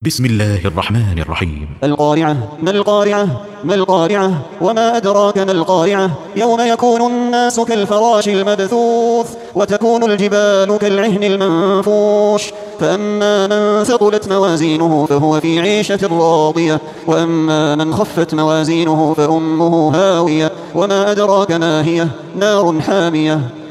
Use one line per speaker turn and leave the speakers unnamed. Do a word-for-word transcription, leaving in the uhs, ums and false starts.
بسم الله الرحمن الرحيم.
القارعة. ما القارعة؟ ما القارعة وما أدراك ما القارعة. يوم يكون الناس كالفراش المبثوث وتكون الجبال كالعهن المنفوش. فأما من ثقلت موازينه فهو في عيشة راضية وأما من خفت موازينه فأمه هاوية. وما أدراك ما هي؟ نار حامية.